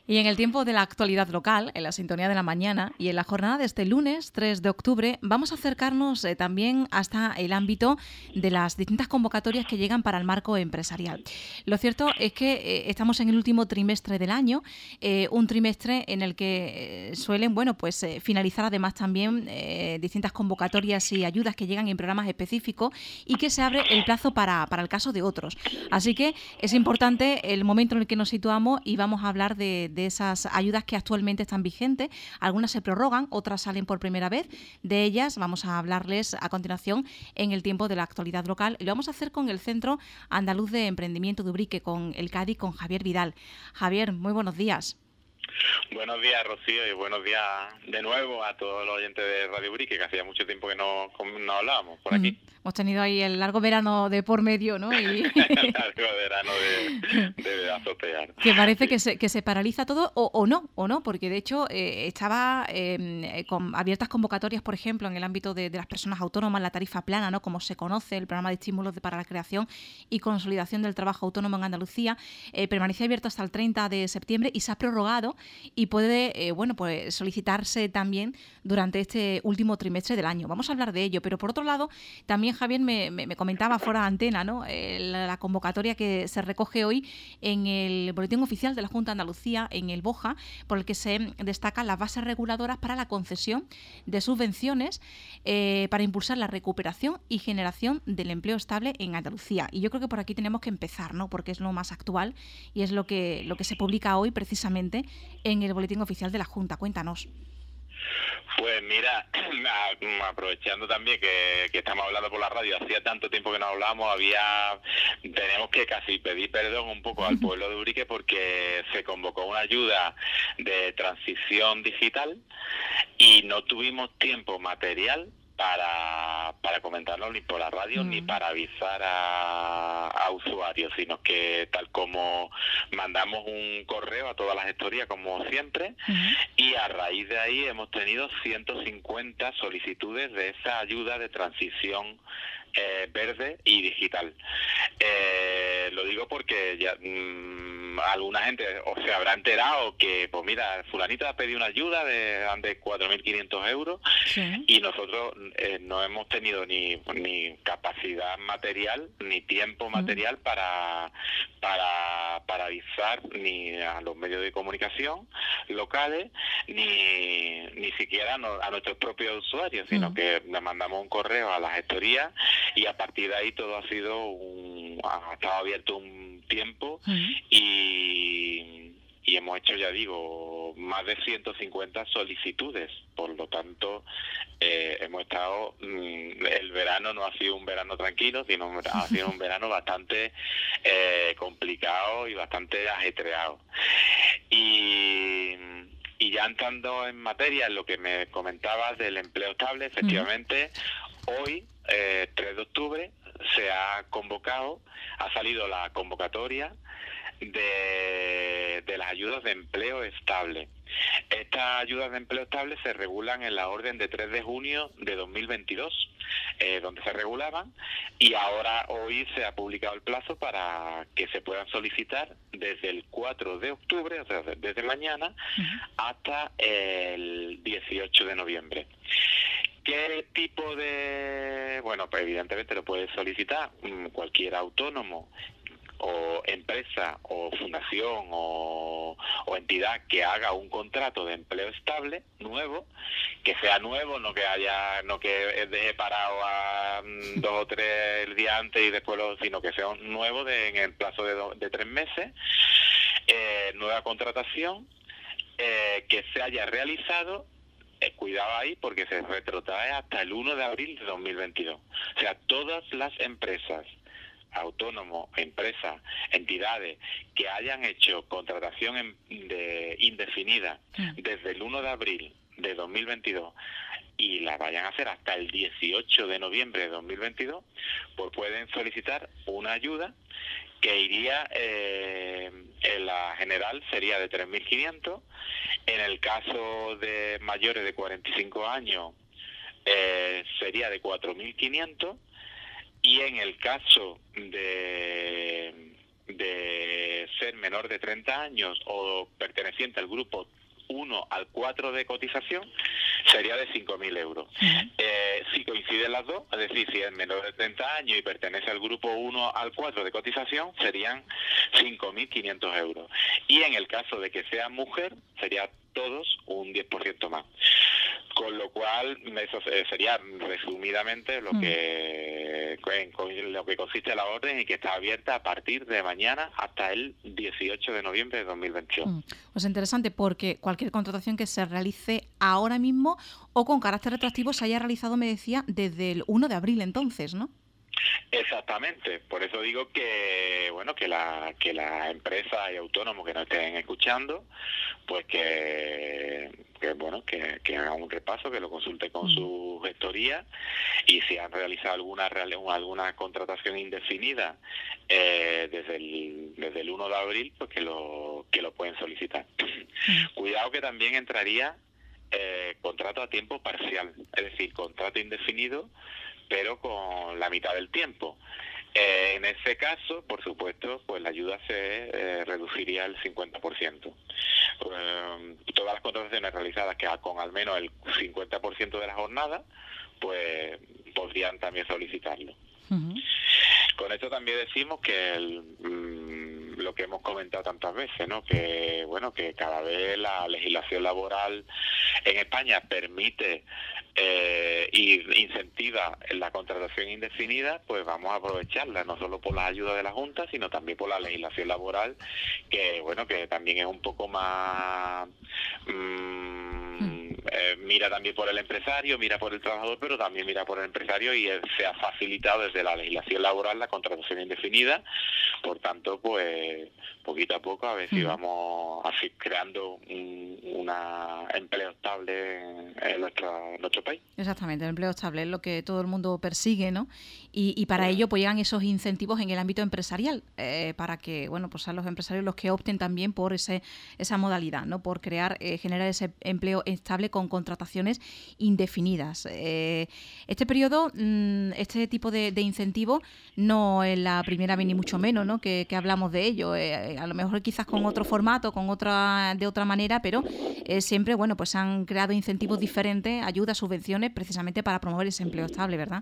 Y en el tiempo de la actualidad local, en la sintonía de la mañana y en la jornada de este lunes 3 de octubre, vamos a acercarnos también hasta el ámbito de las distintas convocatorias que llegan para el marco empresarial. Lo cierto es que estamos en el último trimestre del año, un trimestre en el que suelen finalizar además también distintas convocatorias y ayudas que llegan en programas específicos y que se abre el plazo para el caso de otros. Así que es importante el momento en el que nos situamos y vamos a hablar de esas ayudas que actualmente están vigentes. Algunas se prorrogan, otras salen por primera vez. De ellas vamos a hablarles a continuación en el tiempo de la actualidad local. Y lo vamos a hacer con el Centro Andaluz de Emprendimiento de Ubrique, con el CADI, con Javier Vidal. Javier, muy buenos días. Buenos días, Rocío, y buenos días de nuevo a todos los oyentes de Radio Ubrique, que hacía mucho tiempo que no hablábamos por aquí. Hemos tenido ahí el largo verano de por medio, ¿no? Y el largo verano de azotear. Que parece que se paraliza todo o no, porque de hecho estaba con abiertas convocatorias, por ejemplo, en el ámbito de las personas autónomas, la tarifa plana, ¿no? Como se conoce, el programa de estímulos para la creación y consolidación del trabajo autónomo en Andalucía, permanecía abierto hasta el 30 de septiembre y se ha prorrogado y puede solicitarse también durante este último trimestre del año. Vamos a hablar de ello, pero por otro lado, también Javier me comentaba fuera de antena, ¿no? La convocatoria que se recoge hoy en el Boletín Oficial de la Junta de Andalucía, en el BOJA, por el que se destacan las bases reguladoras para la concesión de subvenciones para impulsar la recuperación y generación del empleo estable en Andalucía. Y yo creo que por aquí tenemos que empezar, ¿no? Porque es lo más actual y es lo que se publica hoy precisamente en el Boletín Oficial de la Junta. Cuéntanos. Pues mira, aprovechando también que estamos hablando por la radio, hacía tanto tiempo que no hablábamos, tenemos que casi pedir perdón un poco al pueblo de Ubrique porque se convocó una ayuda de transición digital y no tuvimos tiempo material para comentarlo ni por la radio ni para avisar a usuarios, sino que tal como mandamos un correo a todas las gestorías como siempre, y a raíz de ahí hemos tenido 150 solicitudes de esa ayuda de transición verde y digital. Lo digo porque ya alguna gente se habrá enterado que, pues mira, fulanito ha pedido una ayuda de 4.500 euros, sí, y nosotros no hemos tenido ni capacidad material ni tiempo material para avisar ni a los medios de comunicación locales ni siquiera a nuestros propios usuarios, sino que le mandamos un correo a la gestoría y a partir de ahí todo ha estado abierto un tiempo y hemos hecho, ya digo, más de 150 solicitudes. Por lo tanto, hemos estado, el verano no ha sido un verano tranquilo, sino ha sido un verano bastante complicado y bastante ajetreado. Y ya entrando en materia, en lo que me comentabas del empleo estable, efectivamente, hoy, 3 de octubre, se ha salido la convocatoria de las ayudas de empleo estable. Estas ayudas de empleo estable se regulan en la orden de 3 de junio de 2022, donde se regulaban, y ahora hoy se ha publicado el plazo para que se puedan solicitar desde el 4 de octubre, o sea, desde mañana, hasta el 18 de noviembre. ¿Qué tipo de...? Bueno, pues evidentemente lo puede solicitar cualquier autónomo o empresa o fundación o entidad que haga un contrato de empleo estable nuevo, que sea nuevo, no que deje parado a 2 o 3 el día antes y después sino que sea un nuevo en el plazo de 3 meses, nueva contratación, que se haya realizado, cuidado ahí porque se retrotrae hasta el 1 de abril de 2022. O sea, todas las empresas, autónomos, empresas, entidades que hayan hecho contratación indefinida desde el 1 de abril de 2022 y la vayan a hacer hasta el 18 de noviembre de 2022, pues pueden solicitar una ayuda que iría, en la general sería de 3.500, en el caso de mayores de 45 años sería de 4.500, y en el caso de de ser menor de 30 años o perteneciente al grupo 1 al 4 de cotización, sería de 5.000 euros. Si coinciden las dos, es decir, si es menor de 30 años y pertenece al grupo 1 al 4 de cotización, serían 5.500 euros. Y en el caso de que sea mujer, sería todos un 10% más. Con lo cual, eso sería resumidamente lo que consiste la orden, y que está abierta a partir de mañana hasta el 18 de noviembre de 2021. Pues interesante, porque cualquier contratación que se realice ahora mismo o con carácter retroactivo se haya realizado, me decía, desde el 1 de abril entonces, ¿no? Exactamente, por eso digo que bueno, que las empresas y autónomos que nos estén escuchando, pues que hagan un repaso, que lo consulten con su gestoría, y si han realizado alguna contratación indefinida desde el 1 de abril, pues que lo pueden solicitar. Cuidado, que también entraría contrato a tiempo parcial, es decir, contrato indefinido pero con la mitad del tiempo. En ese caso, por supuesto, pues la ayuda se reduciría al 50%. Todas las contrataciones realizadas que con al menos el 50% de la jornada, pues podrían también solicitarlo. Con esto también decimos que lo que hemos comentado tantas veces, ¿no? Que bueno, que cada vez la legislación laboral en España permite y incentiva la contratación indefinida, pues vamos a aprovecharla, no solo por las ayudas de la Junta, sino también por la legislación laboral, que bueno, que también es un poco más mira también por el empresario, mira por el trabajador, pero también mira por el empresario, y se ha facilitado desde la legislación laboral la contratación indefinida. Por tanto, pues poquito a poco a ver si vamos así creando un empleo estable en nuestro país. Exactamente, el empleo estable es lo que todo el mundo persigue, ¿no? Y para ello pues llegan esos incentivos en el ámbito empresarial, para que, bueno, pues sean los empresarios los que opten también por esa modalidad, ¿no? Por generar ese empleo estable con contrataciones indefinidas. Este periodo, este tipo de incentivo no es la primera vez ni mucho menos, ¿no? que hablamos de ello. A lo mejor quizás con otro formato, de otra manera, pero siempre, bueno, pues han creado incentivos diferentes, ayudas, subvenciones, precisamente para promover ese empleo estable, ¿verdad?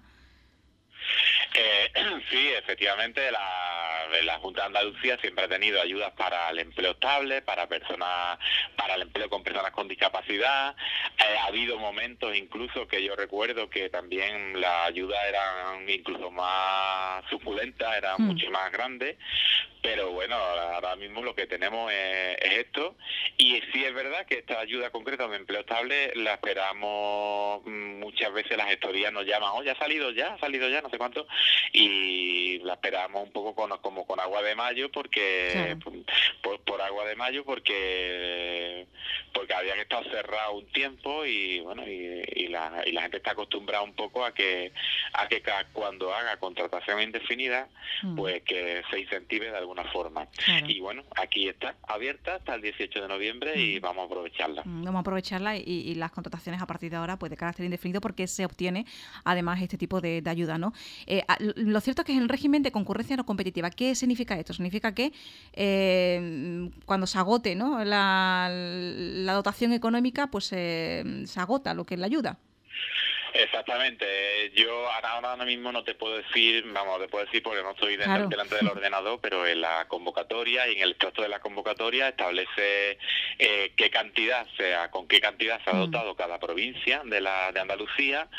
Sí, efectivamente, la Junta de Andalucía siempre ha tenido ayudas para el empleo estable, para el empleo con personas con discapacidad. Ha habido momentos incluso que yo recuerdo que también las ayudas eran incluso más suculentas, eran mucho más grandes. Pero bueno, ahora mismo lo que tenemos es esto, y sí es verdad que esta ayuda concreta de empleo estable la esperamos muchas veces. Las gestorías nos llaman, oye, ha salido ya, no sé cuánto, y la esperamos un poco como con agua de mayo, porque claro, por agua de mayo, porque habían estado cerrados un tiempo, y bueno, y la gente está acostumbrada un poco a que cuando haga contratación indefinida, pues que se incentive de alguna forma. Claro. Y bueno, aquí está abierta hasta el 18 de noviembre y vamos a aprovecharla. Vamos a aprovecharla, y las contrataciones a partir de ahora, pues de carácter indefinido, porque se obtiene además este tipo de ayuda, ¿no? Lo cierto es que es el régimen de concurrencia no competitiva. ¿Qué significa esto? Significa que cuando se agote, ¿no?, la dotación económica, pues se agota lo que es la ayuda. Exactamente. Yo ahora mismo no te puedo decir, porque no estoy delante del ordenador, pero en la convocatoria y en el extracto de la convocatoria establece con qué cantidad se ha dotado cada provincia de Andalucía,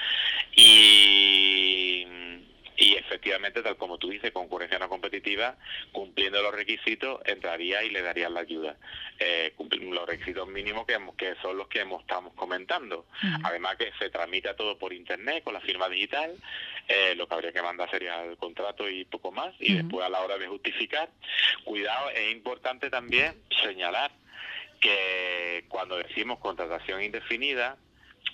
y efectivamente, tal como tú dices, concurrencia no competitiva, cumpliendo los requisitos, entraría y le darían la ayuda. Los requisitos mínimos que son los que estamos comentando. Además, que se tramita todo por internet con la firma digital. Lo que habría que mandar sería el contrato y poco más, y después, a la hora de justificar, cuidado, es importante también señalar que cuando decimos contratación indefinida,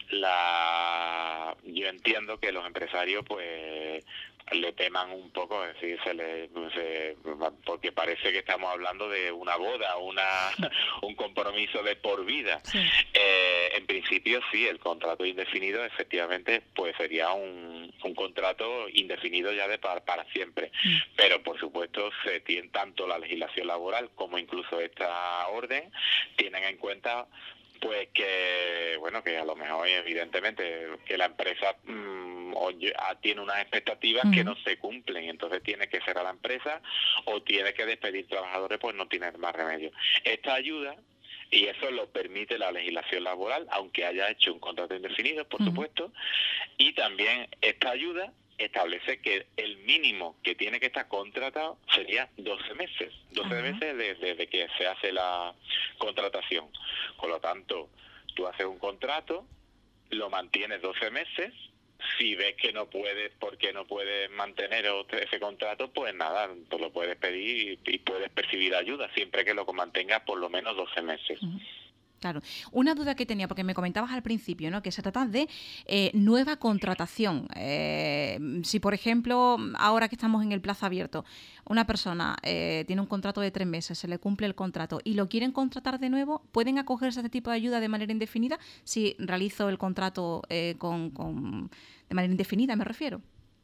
yo entiendo que los empresarios pues le teman un poco, es decir, porque parece que estamos hablando de una boda, un compromiso de por vida. Sí. En principio sí, el contrato indefinido efectivamente pues sería un contrato indefinido ya para siempre, pero por supuesto se tiene tanto la legislación laboral como incluso esta orden tienen en cuenta pues que que a lo mejor evidentemente que la empresa tiene unas expectativas que no se cumplen, entonces tiene que cerrar la empresa o tiene que despedir trabajadores, pues no tiene más remedio. Esta ayuda, y eso lo permite la legislación laboral, aunque haya hecho un contrato indefinido, por supuesto, y también esta ayuda establece que el mínimo que tiene que estar contratado sería 12 meses, 12 meses desde que se hace la contratación. Por lo tanto, tú haces un contrato, lo mantienes 12 meses, si ves que no puedes, porque no puedes mantener ese contrato, pues nada, pues lo puedes pedir y puedes percibir ayuda, siempre que lo mantengas por lo menos 12 meses. Claro. Una duda que tenía, porque me comentabas al principio, ¿no?, que se trata de nueva contratación. Si, por ejemplo, ahora que estamos en el plazo abierto, una persona tiene un contrato de 3 meses, se le cumple el contrato y lo quieren contratar de nuevo, ¿pueden acogerse a este tipo de ayuda de manera indefinida si realizo el contrato de manera indefinida, me refiero?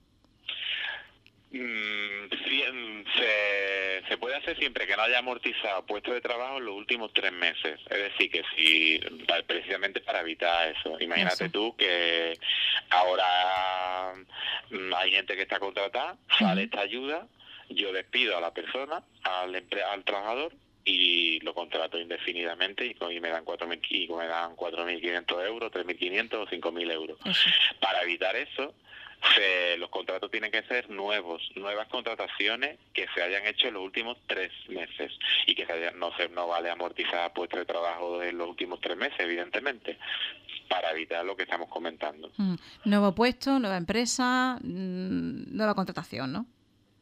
Sí, se puede hacer siempre que no haya amortizado puesto de trabajo en los últimos 3 meses. Es decir, que si precisamente para evitar eso. Imagínate tú que ahora hay gente que está contratada, sale esta ayuda, yo despido a la persona, al trabajador, y lo contrato indefinidamente y me dan 4.500 euros, 3.500 o 5.000 euros. Para evitar eso, los contratos tienen que ser nuevas contrataciones que se hayan hecho en los últimos 3 meses y que no vale amortizar puestos de trabajo en los últimos 3 meses, evidentemente, para evitar lo que estamos comentando. Nuevo puesto, nueva empresa, nueva contratación, ¿no?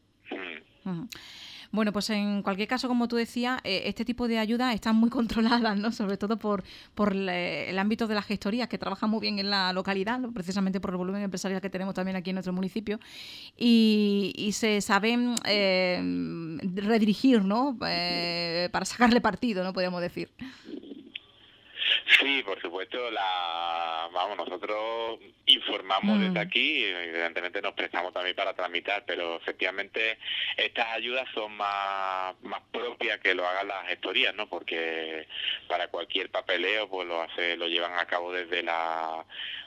Bueno, pues en cualquier caso, como tú decías, este tipo de ayudas están muy controladas, ¿no? Sobre todo por el ámbito de las gestorías, que trabajan muy bien en la localidad, ¿no?, precisamente por el volumen empresarial que tenemos también aquí en nuestro municipio, y se saben redirigir, ¿no?, para sacarle partido, ¿no?, podríamos decir. Sí, por supuesto, nosotros informamos desde aquí, evidentemente nos prestamos también para tramitar, pero efectivamente estas ayudas son más propias que lo hagan las gestorías, ¿no? Porque para cualquier papeleo pues lo llevan a cabo desde la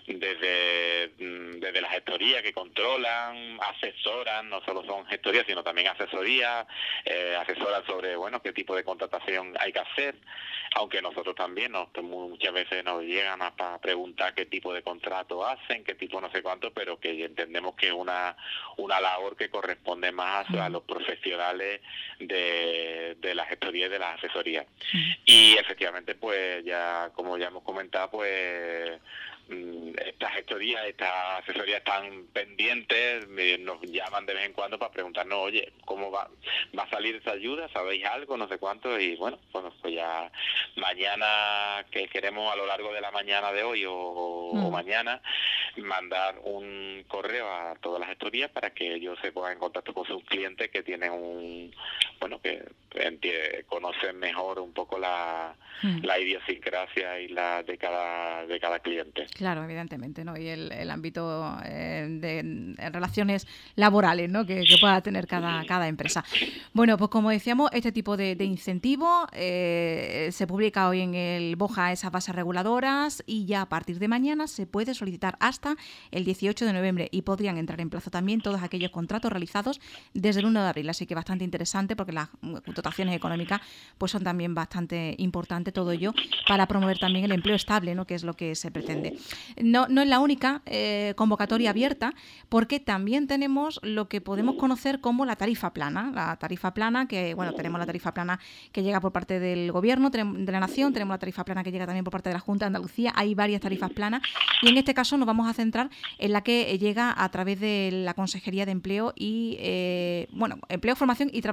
gestoría, que controlan, asesoran, no solo son gestorías sino también asesorías, asesoran sobre qué tipo de contratación hay que hacer, aunque nosotros también muchas veces nos llegan a preguntar qué tipo de contrato hacen, qué tipo no sé cuánto, pero que entendemos que es una labor que corresponde más a los profesionales de la gestoría y de las asesorías. Y efectivamente, pues como ya hemos comentado, pues estas gestorías, estas asesorías están pendientes, nos llaman de vez en cuando para preguntarnos, oye, ¿cómo va a salir esa ayuda? ¿Sabéis algo? No sé cuánto. Y bueno, pues ya mañana, que queremos a lo largo de la mañana de hoy o mañana, mandar un correo a todas las gestorías para que ellos se pongan en contacto con sus clientes que tienen que conocen mejor un poco la idiosincrasia y la de cada cliente. Claro, evidentemente, ¿no? Y el ámbito de relaciones laborales, ¿no?, que pueda tener cada empresa. Bueno, pues como decíamos, este tipo de incentivo se publica hoy en el BOJA, esas bases reguladoras, y ya a partir de mañana se puede solicitar hasta el 18 de noviembre y podrían entrar en plazo también todos aquellos contratos realizados desde el 1 de abril. Así que bastante interesante, porque las dotaciones económicas pues son también bastante importantes, todo ello para promover también el empleo estable, ¿no?, que es lo que se pretende. No es la única convocatoria abierta, porque también tenemos lo que podemos conocer como la tarifa plana. La tarifa plana, que tenemos la tarifa plana que llega por parte del Gobierno de la Nación, tenemos la tarifa plana que llega también por parte de la Junta de Andalucía, hay varias tarifas planas, y en este caso nos vamos a centrar en la que llega a través de la Consejería de Empleo y Empleo, Formación y Trabajo Autónomo,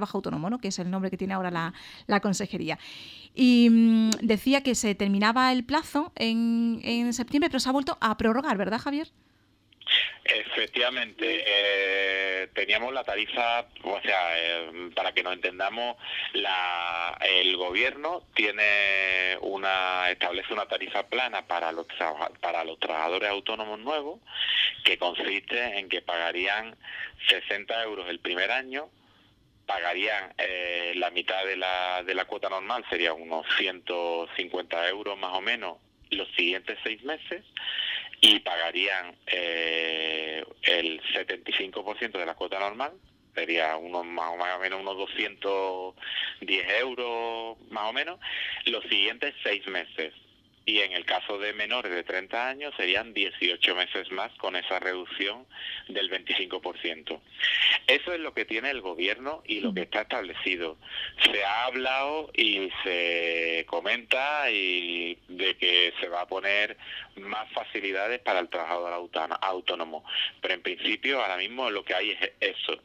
Autónomo, ¿no? Que es el nombre que tiene ahora la consejería. Y decía que se terminaba el plazo en septiembre, pero se ha vuelto a prorrogar, ¿verdad, Javier? Efectivamente, teníamos la tarifa, o sea, para que nos entendamos, el gobierno establece una tarifa plana para los trabajadores autónomos nuevos, que consiste en que pagarían 60 euros el primer año, pagarían la mitad de la cuota normal, sería unos 150 euros más o menos, los siguientes 6 meses, y pagarían el 75% de la cuota normal, sería más o menos unos 210 euros más o menos, los siguientes 6 meses. Y en el caso de menores de 30 años serían 18 meses más con esa reducción del 25%. Eso es lo que tiene el gobierno y lo que está establecido. Se ha hablado y se comenta y de que se va a poner más facilidades para el trabajador autónomo, pero en principio ahora mismo lo que hay es eso.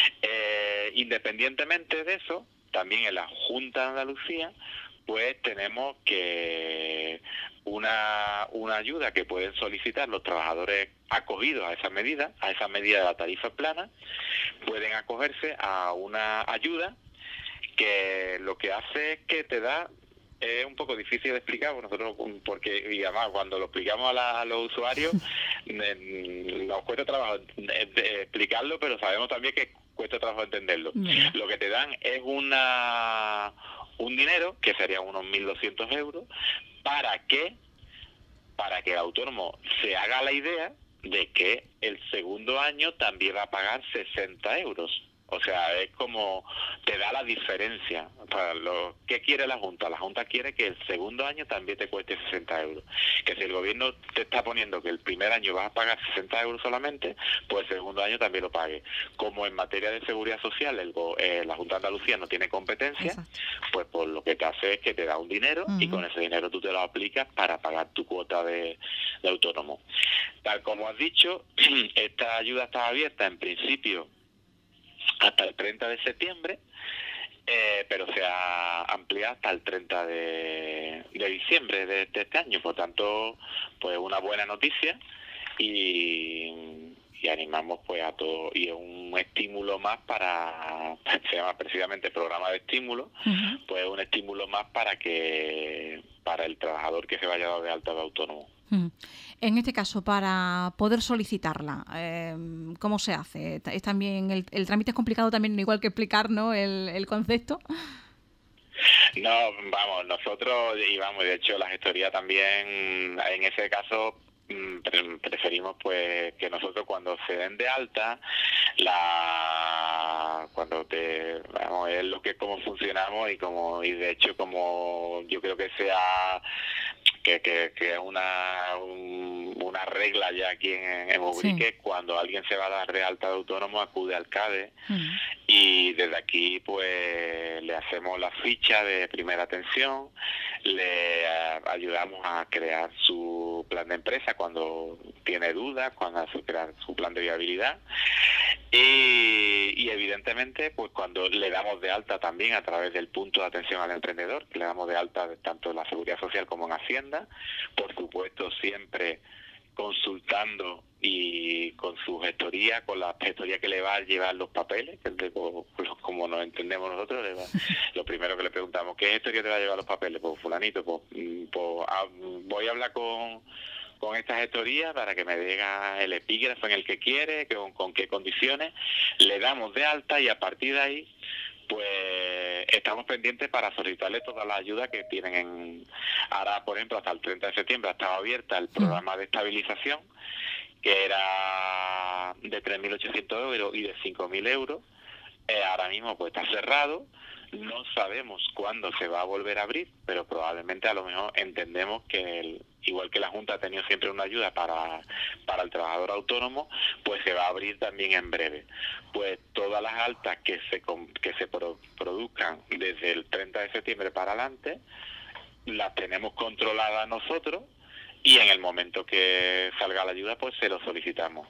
Independientemente de eso, también en la Junta de Andalucía pues tenemos que una ayuda que pueden solicitar los trabajadores acogidos a esa medida de la tarifa plana, pueden acogerse a una ayuda que lo que hace es que te da, es un poco difícil de explicar nosotros, porque y además cuando lo explicamos a los usuarios nos cuesta trabajo explicarlo, pero sabemos también que cuesta trabajo entenderlo. Lo que te dan es un dinero, que serían unos 1.200 euros, para que el autónomo se haga la idea de que el segundo año también va a pagar 60 euros. O sea, es como te da la diferencia. ¿Qué quiere la Junta? La Junta quiere que el segundo año también te cueste 60 euros. Que si el gobierno te está poniendo que el primer año vas a pagar 60 euros solamente, pues el segundo año también lo pague. Como en materia de seguridad social la Junta de Andalucía no tiene competencia, pues por lo que te hace es que te da un dinero y con ese dinero tú te lo aplicas para pagar tu cuota de autónomo. Tal como has dicho, esta ayuda está abierta en principio hasta el 30 de septiembre, pero se ha ampliado hasta el 30 de diciembre de este año. Por tanto, pues una buena noticia y animamos pues a todo, y es un estímulo más se llama precisamente programa de estímulo, pues un estímulo más para el trabajador que se vaya a dar de alta de autónomo. En este caso, para poder solicitarla, ¿cómo se hace? ¿Es también el trámite es complicado también, igual que explicar, ¿no?, el concepto? No, vamos, nosotros, y vamos, de hecho la gestoría también, en ese caso, preferimos pues que nosotros cuando se den de alta, es lo que como funcionamos y de hecho como yo creo que sea que es una regla ya aquí en Ubrique, cuando alguien se va a dar de alta de autónomo acude al CADE y desde aquí pues le hacemos la ficha de primera atención, le ayudamos a crear su plan de empresa cuando tiene dudas, cuando hace crear su plan de viabilidad y evidentemente pues cuando le damos de alta también a través del punto de atención al emprendedor, que le damos de alta tanto en la Seguridad Social como en Hacienda, por supuesto siempre consultando y con su gestoría, con la gestoría que le va a llevar los papeles, que como nos entendemos nosotros, lo primero que le preguntamos, ¿qué gestoría te va a llevar los papeles? Pues fulanito, voy a hablar con esta gestoría para que me diga el epígrafo en el que quiere, con qué condiciones, le damos de alta y a partir de ahí pues estamos pendientes para solicitarle todas las ayudas que tienen ahora, por ejemplo, hasta el 30 de septiembre ha estado abierta el programa de estabilización, que era de 3.800 euros y de 5.000 euros. Ahora mismo pues está cerrado, no sabemos cuándo se va a volver a abrir, pero probablemente a lo mejor entendemos que igual que la Junta ha tenido siempre una ayuda para el trabajador autónomo, pues se va a abrir también en breve. Pues todas las altas que se produzcan desde el 30 de septiembre para adelante, las tenemos controladas nosotros y en el momento que salga la ayuda pues se lo solicitamos.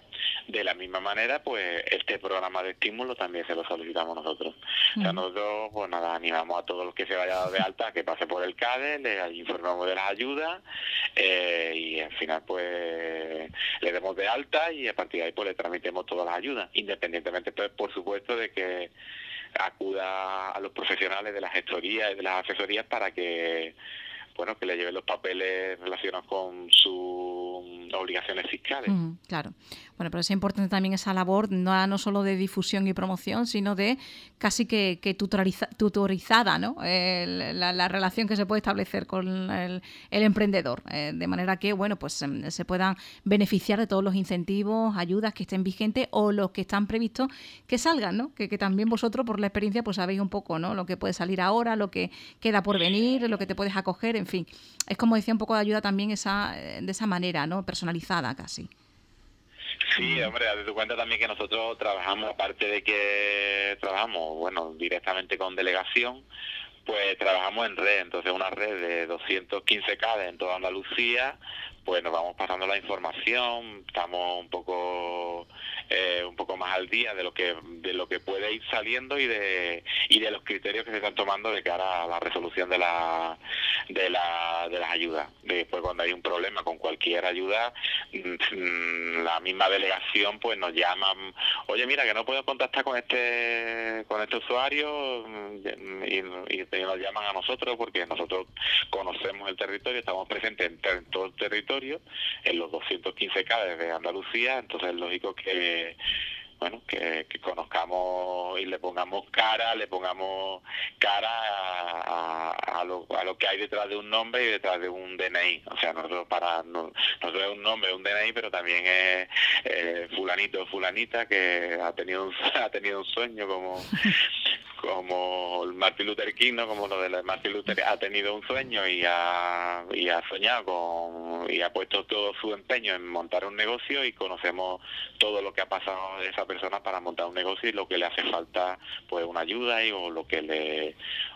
De la misma manera, pues este programa de estímulo también se lo solicitamos nosotros. O sea, nosotros, pues nada, animamos a todos los que se vayan a dar de alta a que pase por el CADE, les informamos de las ayudas y al final, pues le demos de alta y a partir de ahí, pues le tramitemos todas las ayudas, independientemente, pues, por supuesto, de que acuda a los profesionales de la gestoría y de las asesorías para que que le lleven los papeles relacionados con sus obligaciones fiscales. Claro. Bueno, pero es importante también esa labor, no solo de difusión y promoción, sino de casi que tutorizada, ¿no? La relación que se puede establecer con el emprendedor, de manera que, bueno, pues se puedan beneficiar de todos los incentivos, ayudas que estén vigentes o los que están previstos que salgan, ¿no? Que también vosotros, por la experiencia, pues sabéis un poco, ¿no? Lo que puede salir ahora, lo que queda por venir, lo que te puedes acoger, en fin. Es como decía, un poco de ayuda también de esa manera, ¿no? Personalizada casi. Sí, hombre, date tu cuenta también que nosotros trabajamos, aparte de que trabajamos, directamente con delegación, pues trabajamos en red, entonces una red de 215 CADE en toda Andalucía, pues nos vamos pasando la información, estamos un poco más al día de lo que puede ir saliendo y de los criterios que se están tomando de cara a la resolución de las ayudas. Después, cuando hay un problema con cualquier ayuda, la misma delegación pues nos llaman, oye, mira, que no puedo contactar con este usuario, y nos llaman a nosotros porque nosotros conocemos el territorio, estamos presentes en todo el territorio, en los 215 CADE de Andalucía, entonces es lógico que conozcamos y le pongamos cara a lo que hay detrás de un nombre y detrás de un DNI. O sea, nosotros es un nombre, un DNI, pero también es fulanito o fulanita que ha tenido un sueño como el Martin Luther King, ¿no? Como lo de Martin Luther, ha tenido un sueño y ha soñado y ha puesto todo su empeño en montar un negocio, y conocemos todo lo que ha pasado de esa persona para montar un negocio y lo que le hace falta, pues una ayuda o lo que le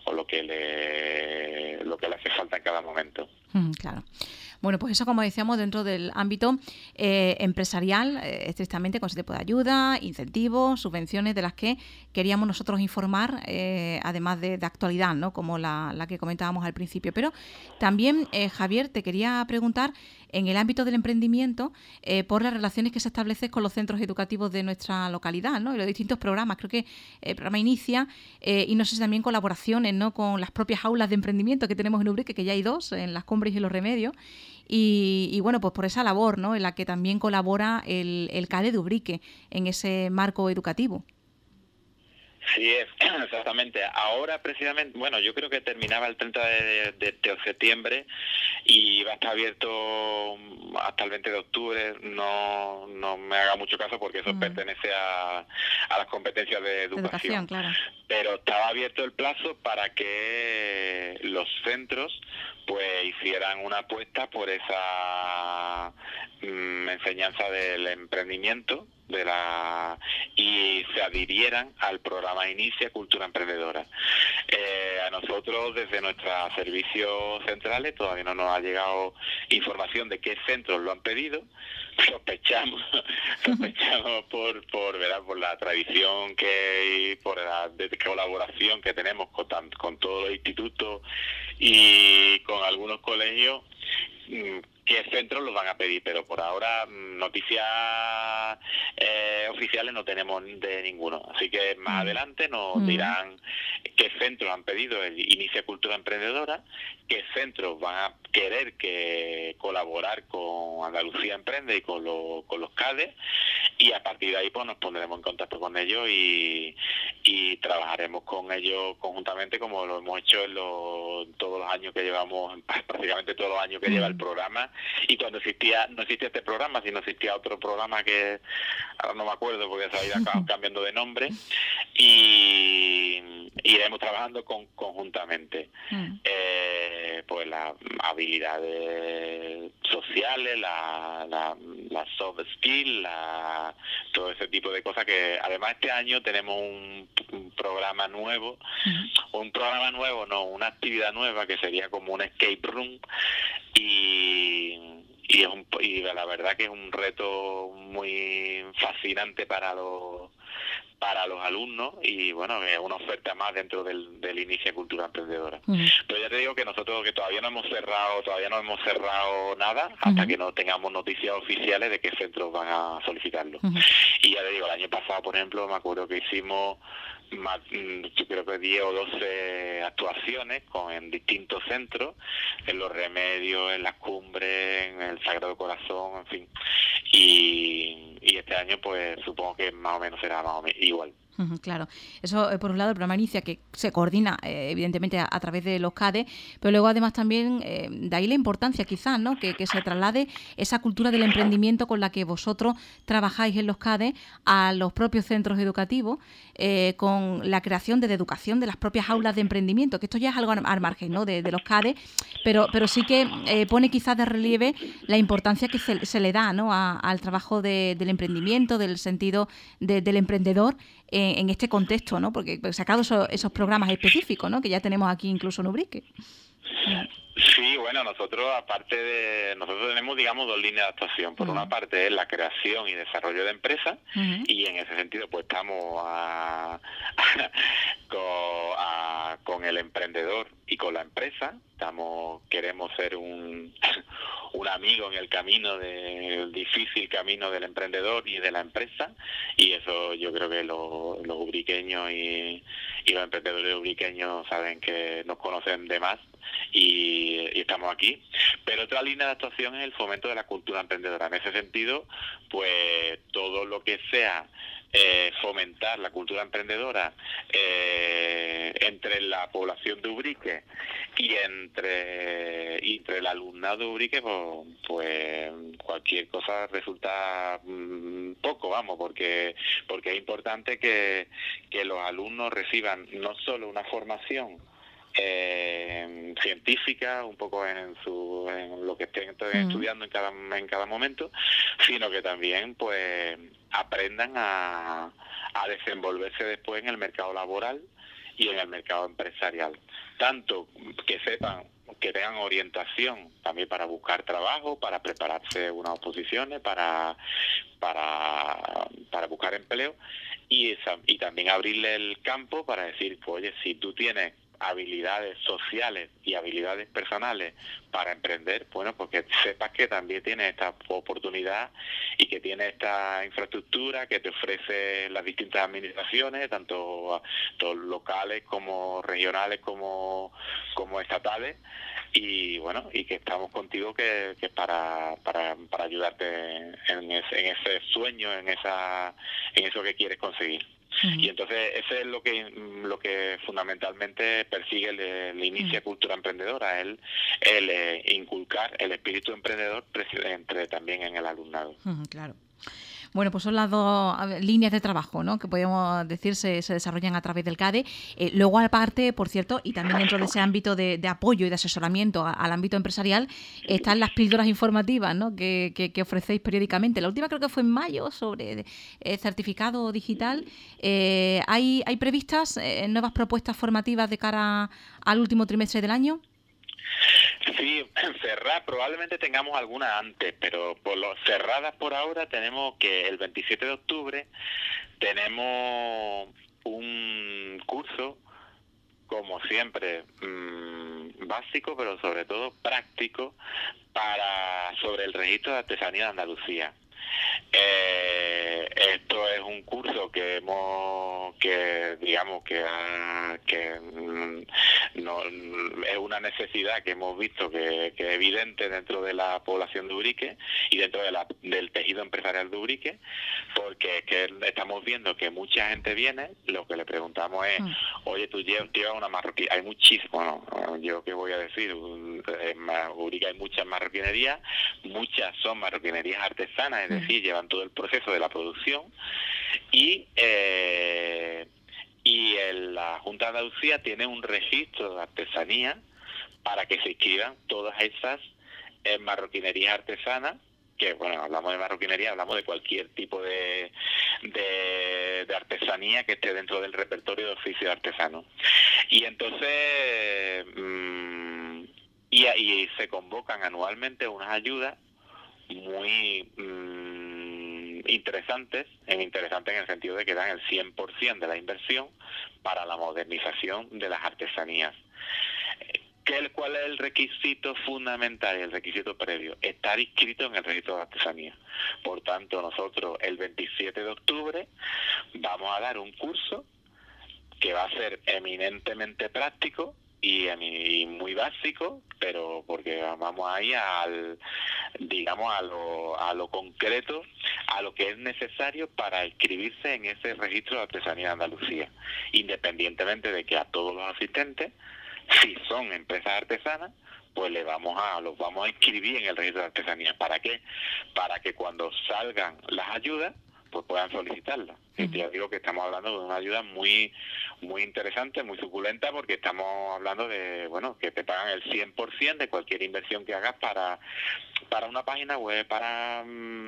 hace falta en cada momento. Claro. Bueno, pues eso, como decíamos, dentro del ámbito empresarial, estrictamente con ese tipo de ayuda, incentivos, subvenciones de las que queríamos nosotros informar, además de actualidad, ¿no? Como la que comentábamos al principio. Pero también, Javier, te quería preguntar, en el ámbito del emprendimiento, por las relaciones que se establecen con los centros educativos de nuestra localidad, ¿no? Y los distintos programas. Creo que el programa Inicia, y no sé si también colaboraciones, ¿no? Con las propias aulas de emprendimiento que tenemos en Ubrique, que ya hay 2, en Las Cumbres y en Los Remedios. Y bueno, pues por esa labor, ¿no? En la que también colabora el CADE de Ubrique en ese marco educativo. Sí, exactamente. Ahora precisamente, yo creo que terminaba el 30 de septiembre y va a estar abierto hasta el 20 de octubre. No me haga mucho caso porque eso pertenece a las competencias de educación. Claro. Pero estaba abierto el plazo para que los centros pues hicieran una apuesta por esa enseñanza del emprendimiento y se adhirieran al programa Inicia Cultura Emprendedora. A nosotros, desde nuestros servicios centrales, todavía no nos ha llegado información de qué centros lo han pedido. Sospechamos por la tradición y por la colaboración que tenemos con todos los institutos y con algunos colegios, qué centros los van a pedir, pero por ahora noticias oficiales no tenemos de ninguno, así que más adelante nos dirán qué centros han pedido el Inicia Cultura Emprendedora, qué centros van a querer colaborar con Andalucía Emprende y con los CADE, y a partir de ahí pues nos pondremos en contacto con ellos y trabajaremos con ellos conjuntamente, como lo hemos hecho en todos los años que llevamos, prácticamente todos los años que lleva el programa. Y cuando no existía este programa, sino existía otro programa que ahora no me acuerdo porque se ha ido cambiando de nombre, y iremos trabajando conjuntamente. Pues las habilidades sociales, la soft skill, todo ese tipo de cosas, que además este año tenemos un programa nuevo, una actividad nueva que sería como un escape room, y y la verdad que es un reto muy fascinante para los alumnos y bueno, es una oferta más dentro del inicio Cultura Emprendedora. Pero ya te digo que nosotros que todavía no hemos cerrado nada hasta que no tengamos noticias oficiales de qué centros van a solicitarlo. Y ya te digo, el año pasado, por ejemplo, me acuerdo que hicimos yo creo que 10 o 12 actuaciones en distintos centros, en Los Remedios, en Las Cumbres, en el Sagrado Corazón, en fin. Y este año pues supongo que más o menos será igual. Claro, eso por un lado el programa Inicia, que se coordina evidentemente a través de los CADE, pero luego además también de ahí la importancia quizás, ¿no? Que se traslade esa cultura del emprendimiento con la que vosotros trabajáis en los CADE a los propios centros educativos, con la creación de educación de las propias aulas de emprendimiento, que esto ya es algo al margen, ¿no? de los CADE, pero sí que pone quizás de relieve la importancia que se le da, ¿no? al trabajo del emprendimiento, del sentido del emprendedor en este contexto, ¿no? Porque sacado esos programas específicos, ¿no? Que ya tenemos aquí incluso en Ubrique. Sí, bueno, nosotros tenemos, digamos, dos líneas de actuación. Por una parte es la creación y desarrollo de empresas, y en ese sentido pues estamos con el emprendedor y con la empresa. Queremos ser un amigo en el camino del difícil camino del emprendedor y de la empresa, y eso yo creo que los ubriqueños y los emprendedores ubriqueños saben que nos conocen de más y estamos aquí. Pero otra línea de actuación es el fomento de la cultura emprendedora. En ese sentido, pues todo lo que sea fomentar la cultura emprendedora entre la población de Ubrique y entre el alumnado de Ubrique, pues cualquier cosa resulta poco, vamos, porque es importante que los alumnos reciban no solo una formación científica, un poco en lo que estén estudiando en cada momento, sino que también pues aprendan a desenvolverse después en el mercado laboral y en el mercado empresarial, tanto que sepan, que tengan orientación también para buscar trabajo, para prepararse unas oposiciones, para buscar empleo, y también abrirle el campo para decir, pues, oye, si tú tienes habilidades sociales y habilidades personales para emprender, bueno, porque sepas que también tienes esta oportunidad y que tienes esta infraestructura que te ofrece las distintas administraciones, tanto locales como regionales como estatales, y bueno, y que estamos contigo que para ayudarte en ese sueño, en eso que quieres conseguir. Y entonces ese es lo que fundamentalmente persigue el inicio de Cultura Emprendedora, el inculcar el espíritu emprendedor también en el alumnado. Claro. Bueno, pues son las dos líneas de trabajo, ¿no? Que podemos decir se desarrollan a través del CADE. Luego, aparte, por cierto, y también dentro de ese ámbito de apoyo y de asesoramiento al ámbito empresarial, están las píldoras informativas, ¿no? que ofrecéis periódicamente. La última creo que fue en mayo sobre certificado digital. ¿Hay previstas nuevas propuestas formativas de cara al último trimestre del año? Sí, probablemente tengamos algunas antes, pero cerradas por ahora tenemos que el 27 de octubre tenemos un curso, como siempre, básico, pero sobre todo práctico, sobre el registro de artesanía de Andalucía. Esto es un curso que es una necesidad que hemos visto que es evidente dentro de la población de Ubrique y dentro del tejido empresarial de Ubrique, porque es que estamos viendo que mucha gente viene, lo que le preguntamos es, oye, tú llevas una marroquinería, hay muchísimo, yo qué voy a decir, en Ubrique hay muchas marroquinerías, muchas son marroquinerías artesanas, es decir, llevan todo el proceso de la producción, y la Junta de Andalucía tiene un registro de artesanía para que se inscriban todas esas marroquinerías artesanas, que bueno, hablamos de marroquinería, hablamos de cualquier tipo de artesanía que esté dentro del repertorio de oficio artesano. Y entonces y se convocan anualmente unas ayudas muy interesantes en el sentido de que dan el 100% de la inversión para la modernización de las artesanías. ¿Cuál es el requisito fundamental y el requisito previo? Estar inscrito en el registro de artesanía. Por tanto, nosotros el 27 de octubre vamos a dar un curso que va a ser eminentemente práctico y muy básico, pero porque vamos ahí digamos, a lo concreto, a lo que es necesario para inscribirse en ese registro de artesanía de Andalucía, independientemente de que a todos los asistentes, si son empresas artesanas, pues los vamos a inscribir en el registro de artesanía. ¿Para qué? Para que cuando salgan las ayudas, pues puedan solicitarla. Ya digo que estamos hablando de una ayuda muy interesante, muy suculenta, porque estamos hablando de, bueno, que te pagan el 100% de cualquier inversión que hagas para una página web, para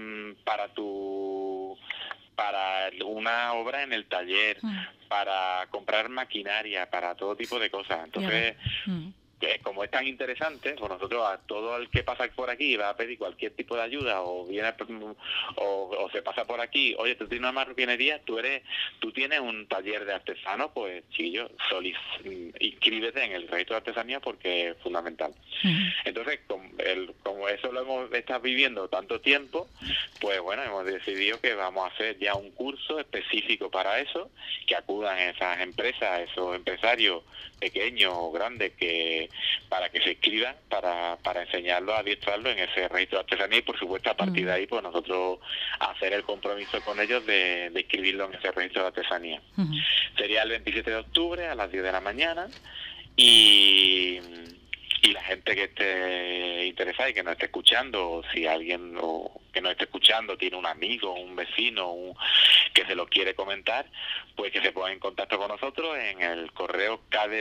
una obra en el taller, para comprar maquinaria, para todo tipo de cosas. Entonces, como es tan interesante, pues nosotros a todo el que pasa por aquí va a pedir cualquier tipo de ayuda o viene o se pasa por aquí, oye, tú tienes una marroquinería, tú tienes un taller de artesanos, pues chillo, inscríbete en el registro de artesanía porque es fundamental. Entonces, como eso lo hemos estado viviendo tanto tiempo, pues bueno, hemos decidido que vamos a hacer ya un curso específico para eso, que acudan esas empresas, esos empresarios pequeños o grandes para que se inscriban, para enseñarlos, adiestrarlos en ese registro de artesanía y por supuesto a partir de ahí pues nosotros hacer el compromiso con ellos de inscribirlo en ese registro de artesanía. Sería el 27 de octubre a las 10 de la mañana y la gente que esté interesada y que nos esté escuchando, o si alguien que nos esté escuchando tiene un amigo, un vecino que se lo quiere comentar, pues que se ponga en contacto con nosotros en el correo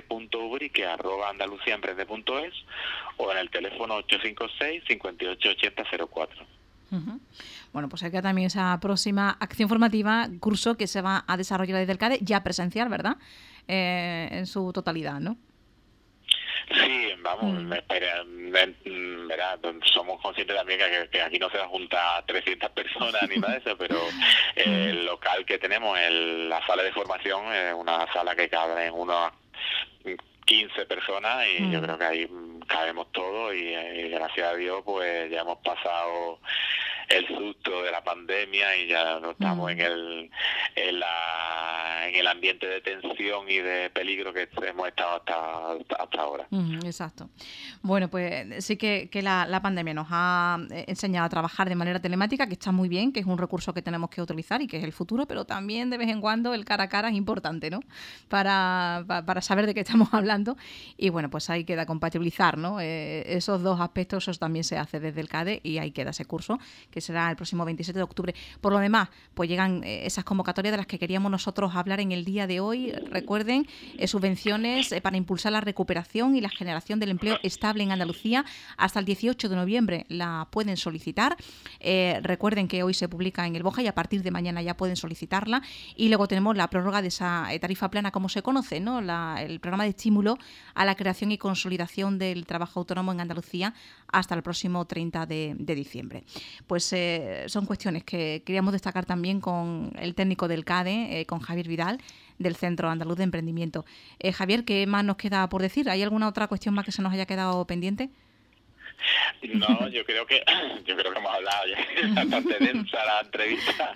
kd.ubrique@andaluciaemprende.es o en el teléfono 856-588004. Bueno, pues hay que también esa próxima acción formativa, curso que se va a desarrollar desde el CADE, ya presencial, ¿verdad? En su totalidad, ¿no? Sí, vamos, verá, somos conscientes también que aquí no se va a juntar 300 personas ni nada de eso, pero el local que tenemos, la sala de formación, es una sala que cabe en unas 15 personas y yo creo que ahí cabemos todos y gracias a Dios pues ya hemos pasado el susto de la pandemia y ya no estamos en el ambiente de tensión y de peligro que hemos estado hasta ahora. Exacto. Bueno, pues sí que la pandemia nos ha enseñado a trabajar de manera telemática, que está muy bien, que es un recurso que tenemos que utilizar y que es el futuro, pero también de vez en cuando el cara a cara es importante, ¿no? Para saber de qué estamos hablando y bueno, pues ahí queda compatibilizar, ¿no? Esos dos aspectos, eso también se hace desde el CADE y ahí queda ese curso que será el próximo 27 de octubre. Por lo demás, pues llegan esas convocatorias de las que queríamos nosotros hablar en el día de hoy. Recuerden, subvenciones para impulsar la recuperación y la generación del empleo estable en Andalucía. Hasta el 18 de noviembre la pueden solicitar. Recuerden que hoy se publica en el BOJA y a partir de mañana ya pueden solicitarla. Y luego tenemos la prórroga de esa tarifa plana, como se conoce, ¿no? El programa de estímulo a la creación y consolidación del trabajo autónomo en Andalucía hasta el próximo 30 de diciembre. Pues son cuestiones que queríamos destacar también con el técnico del CADE, con Javier Vidal, del Centro Andaluz de Emprendimiento. Javier, ¿qué más nos queda por decir? ¿Hay alguna otra cuestión más que se nos haya quedado pendiente? No, yo creo que hemos hablado ya, bastante densa la entrevista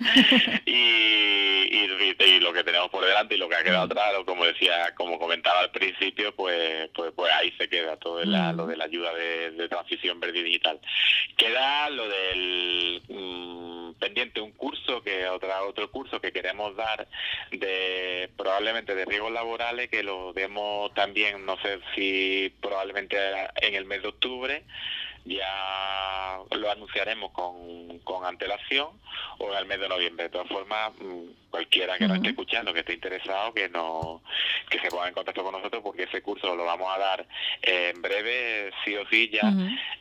y lo que tenemos por delante y lo que ha quedado atrás, como comentaba al principio, pues ahí se queda todo lo de la ayuda de transición verde y digital. Queda lo del pendiente un curso otro curso que queremos dar probablemente de riesgos laborales, que lo demos también, no sé si probablemente en el mes de octubre. Ya lo anunciaremos con antelación o en el mes de noviembre. De todas formas, cualquiera que nos esté escuchando, que esté interesado, que se ponga en contacto con nosotros, porque ese curso lo vamos a dar en breve, sí o sí, ya,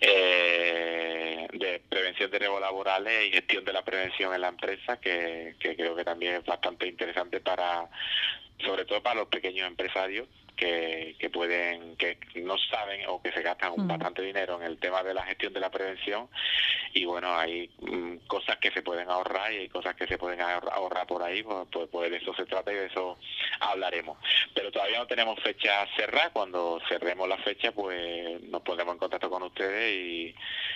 de prevención de riesgos laborales y gestión de la prevención en la empresa, que creo que también es bastante interesante sobre todo para los pequeños empresarios, que no saben o que se gastan bastante dinero en el tema de la gestión de la prevención, y bueno, hay cosas que se pueden ahorrar y hay cosas que se pueden ahorrar por ahí, pues de eso se trata y de eso hablaremos. Pero todavía no tenemos fecha cerrada. Cuando cerremos la fecha, pues nos pondremos en contacto con ustedes y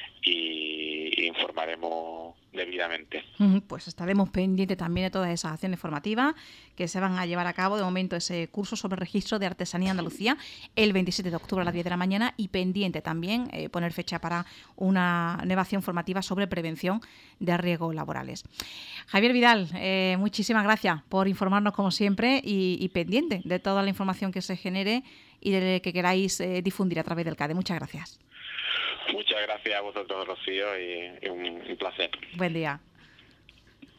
informaremos debidamente. Pues estaremos pendientes también de todas esas acciones formativas que se van a llevar a cabo. De momento, ese curso sobre el registro de artesanía Andalucía el 27 de octubre a las 10 de la mañana, y pendiente también poner fecha para una nueva acción formativa sobre prevención de riesgos laborales. Javier Vidal, muchísimas gracias por informarnos como siempre, y pendiente de toda la información que se genere y de que queráis difundir a través del CADE. Muchas gracias. Muchas gracias a vosotros, Rocío, y un placer. Buen día.